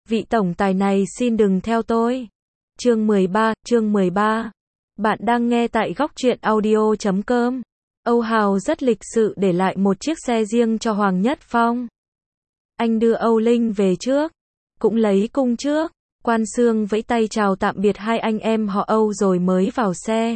vị tổng tài này xin đừng theo tôi. Chương 13. Bạn đang nghe tại góc truyện audio.com. Âu Hào rất lịch sự để lại một chiếc xe riêng cho Hoàng Nhất Phong. Anh đưa Âu Linh về trước, cũng lấy cung trước. Quan Sương vẫy tay chào tạm biệt hai anh em họ Âu rồi mới vào xe.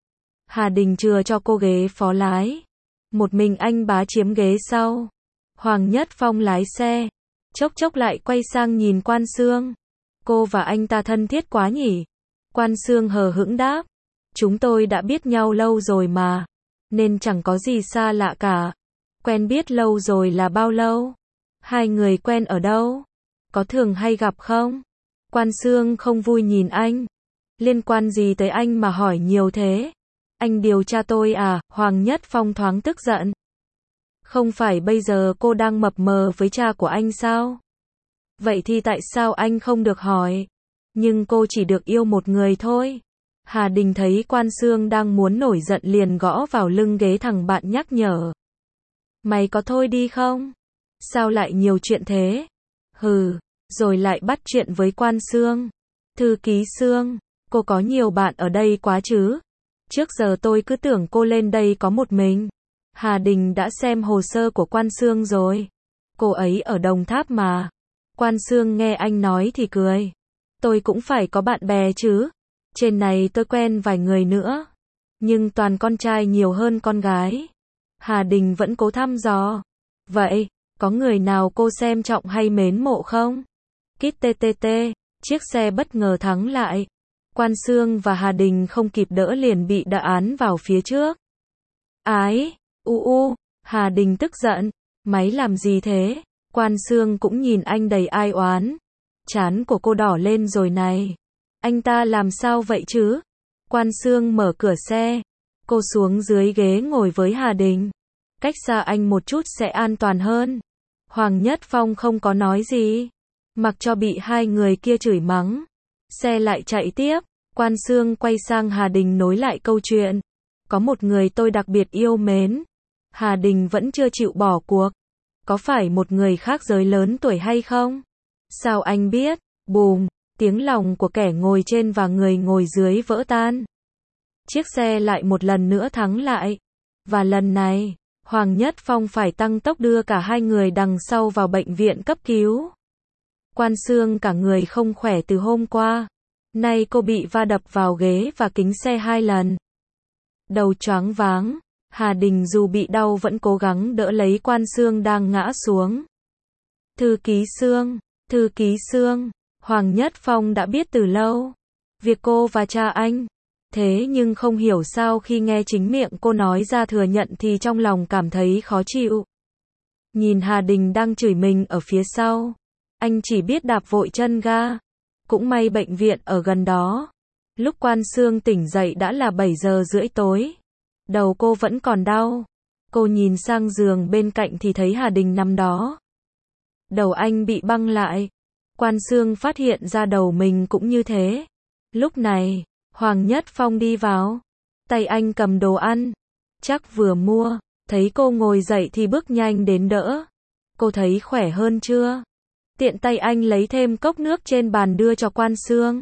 Hà Đình chừa cho cô ghế phó lái. Một mình anh bá chiếm ghế sau. Hoàng Nhất Phong lái xe. Chốc chốc lại quay sang nhìn Quan Sương. Cô và anh ta thân thiết quá nhỉ? Quan Sương hờ hững đáp. Chúng tôi đã biết nhau lâu rồi mà. Nên chẳng có gì xa lạ cả. Quen biết lâu rồi là bao lâu? Hai người quen ở đâu? Có thường hay gặp không? Quan Sương không vui nhìn anh. Liên quan gì tới anh mà hỏi nhiều thế? Anh điều tra tôi à? Hoàng Nhất Phong thoáng tức giận. Không phải bây giờ cô đang mập mờ với cha của anh sao? Vậy thì tại sao anh không được hỏi? Nhưng cô chỉ được yêu một người thôi. Hà Đình thấy Quan Sương đang muốn nổi giận liền gõ vào lưng ghế thằng bạn nhắc nhở. Mày có thôi đi không? Sao lại nhiều chuyện thế? Hừ, rồi lại bắt chuyện với Quan Sương. Thư ký Sương, cô có nhiều bạn ở đây quá chứ? Trước giờ tôi cứ tưởng cô lên đây có một mình. Hà Đình đã xem hồ sơ của Quan Sương rồi. Cô ấy ở Đồng Tháp mà. Quan Sương nghe anh nói thì cười. Tôi cũng phải có bạn bè chứ. Trên này tôi quen vài người nữa. Nhưng toàn con trai nhiều hơn con gái. Hà Đình vẫn cố thăm dò. Vậy, có người nào cô xem trọng hay mến mộ không? Kít TTT, chiếc xe bất ngờ thắng lại. Quan Sương và Hà Đình không kịp đỡ liền bị đạ án vào phía trước. Ái, Hà Đình tức giận. Máy làm gì thế? Quan Sương cũng nhìn anh đầy ai oán. Trán của cô đỏ lên rồi này. Anh ta làm sao vậy chứ? Quan Sương mở cửa xe. Cô xuống dưới ghế ngồi với Hà Đình. Cách xa anh một chút sẽ an toàn hơn. Hoàng Nhất Phong không có nói gì. Mặc cho bị hai người kia chửi mắng. Xe lại chạy tiếp. Quan Sương quay sang Hà Đình nối lại câu chuyện. Có một người tôi đặc biệt yêu mến. Hà Đình vẫn chưa chịu bỏ cuộc. Có phải một người khác giới lớn tuổi hay không? Sao anh biết? Bùm, tiếng lòng của kẻ ngồi trên và người ngồi dưới vỡ tan. Chiếc xe lại một lần nữa thắng lại. Và lần này, Hoàng Nhất Phong phải tăng tốc đưa cả hai người đằng sau vào bệnh viện cấp cứu. Quan Sương cả người không khỏe từ hôm qua. Nay cô bị va đập vào ghế và kính xe 2 lần. Đầu choáng váng. Hà Đình dù bị đau vẫn cố gắng đỡ lấy Quan Sương đang ngã xuống. Thư ký Sương, Hoàng Nhất Phong đã biết từ lâu. Việc cô và cha anh. Thế nhưng không hiểu sao khi nghe chính miệng cô nói ra thừa nhận thì trong lòng cảm thấy khó chịu. Nhìn Hà Đình đang chửi mình ở phía sau. Anh chỉ biết đạp vội chân ga. Cũng may bệnh viện ở gần đó. Lúc Quan Sương tỉnh dậy đã là 7 giờ rưỡi tối. Đầu cô vẫn còn đau. Cô nhìn sang giường bên cạnh thì thấy Hà Đình nằm đó. Đầu anh bị băng lại. Quan Sương phát hiện ra đầu mình cũng như thế. Lúc này, Hoàng Nhất Phong đi vào. Tay anh cầm đồ ăn. Chắc vừa mua. Thấy cô ngồi dậy thì bước nhanh đến đỡ. Cô thấy khỏe hơn chưa? Tiện tay anh lấy thêm cốc nước trên bàn đưa cho Quan Sương.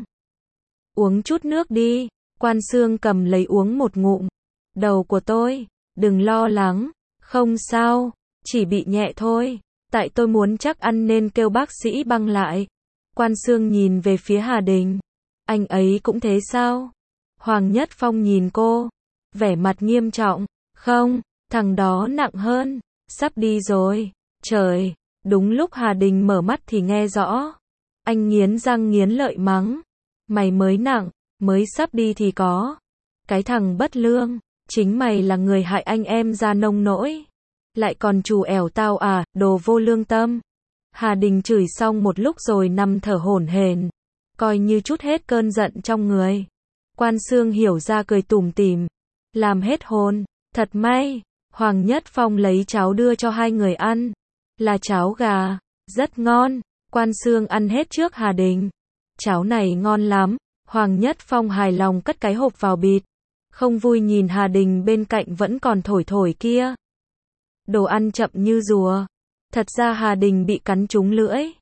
Uống chút nước đi. Quan Sương cầm lấy uống một ngụm. Đầu của tôi, đừng lo lắng. Không sao, chỉ bị nhẹ thôi. Tại tôi muốn chắc ăn nên kêu bác sĩ băng lại. Quan Sương nhìn về phía Hà Đình. Anh ấy cũng thế sao? Hoàng Nhất Phong nhìn cô. Vẻ mặt nghiêm trọng. Không, thằng đó nặng hơn. Sắp đi rồi. Trời, đúng lúc Hà Đình mở mắt thì nghe rõ. Anh nghiến răng nghiến lợi mắng. Mày mới nặng, mới sắp đi thì có. Cái thằng bất lương. Chính mày là người hại anh em ra nông nỗi. Lại còn trù ẻo tao à, đồ vô lương tâm. Hà Đình chửi xong một lúc rồi nằm thở hổn hển. Coi như trút hết cơn giận trong người. Quan Sương hiểu ra cười tủm tỉm. Làm hết hồn. Thật may. Hoàng Nhất Phong lấy cháo đưa cho hai người ăn. Là cháo gà. Rất ngon. Quan Sương ăn hết trước Hà Đình. Cháo này ngon lắm. Hoàng Nhất Phong hài lòng cất cái hộp vào bịt. Không vui nhìn Hà Đình bên cạnh vẫn còn thổi thổi kia. Đồ ăn chậm như rùa. Thật ra Hà Đình bị cắn trúng lưỡi.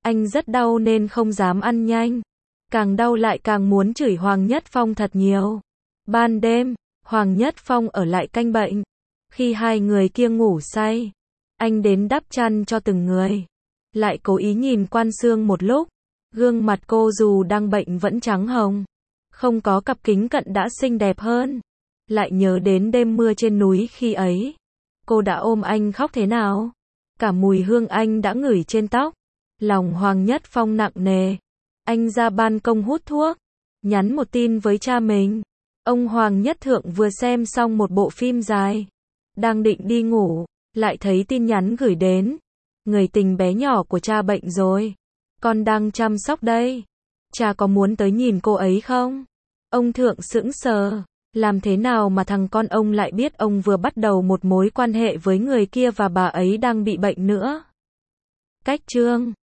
Anh rất đau nên không dám ăn nhanh. Càng đau lại càng muốn chửi Hoàng Nhất Phong thật nhiều. Ban đêm, Hoàng Nhất Phong ở lại canh bệnh. Khi hai người kia ngủ say, anh đến đắp chăn cho từng người. Lại cố ý nhìn Quan Sương một lúc. Gương mặt cô dù đang bệnh vẫn trắng hồng. Không có cặp kính cận đã xinh đẹp hơn. Lại nhớ đến đêm mưa trên núi khi ấy. Cô đã ôm anh khóc thế nào. Cả mùi hương anh đã ngửi trên tóc. Lòng Hoàng Nhất Phong nặng nề. Anh ra ban công hút thuốc. Nhắn một tin với cha mình. Ông Hoàng Nhất Thượng vừa xem xong một bộ phim dài. Đang định đi ngủ. Lại thấy tin nhắn gửi đến. Người tình bé nhỏ của cha bệnh rồi. Con đang chăm sóc đây. Cha có muốn tới nhìn cô ấy không? Ông Thượng sững sờ. Làm thế nào mà thằng con ông lại biết ông vừa bắt đầu một mối quan hệ với người kia và bà ấy đang bị bệnh nữa? Cách chương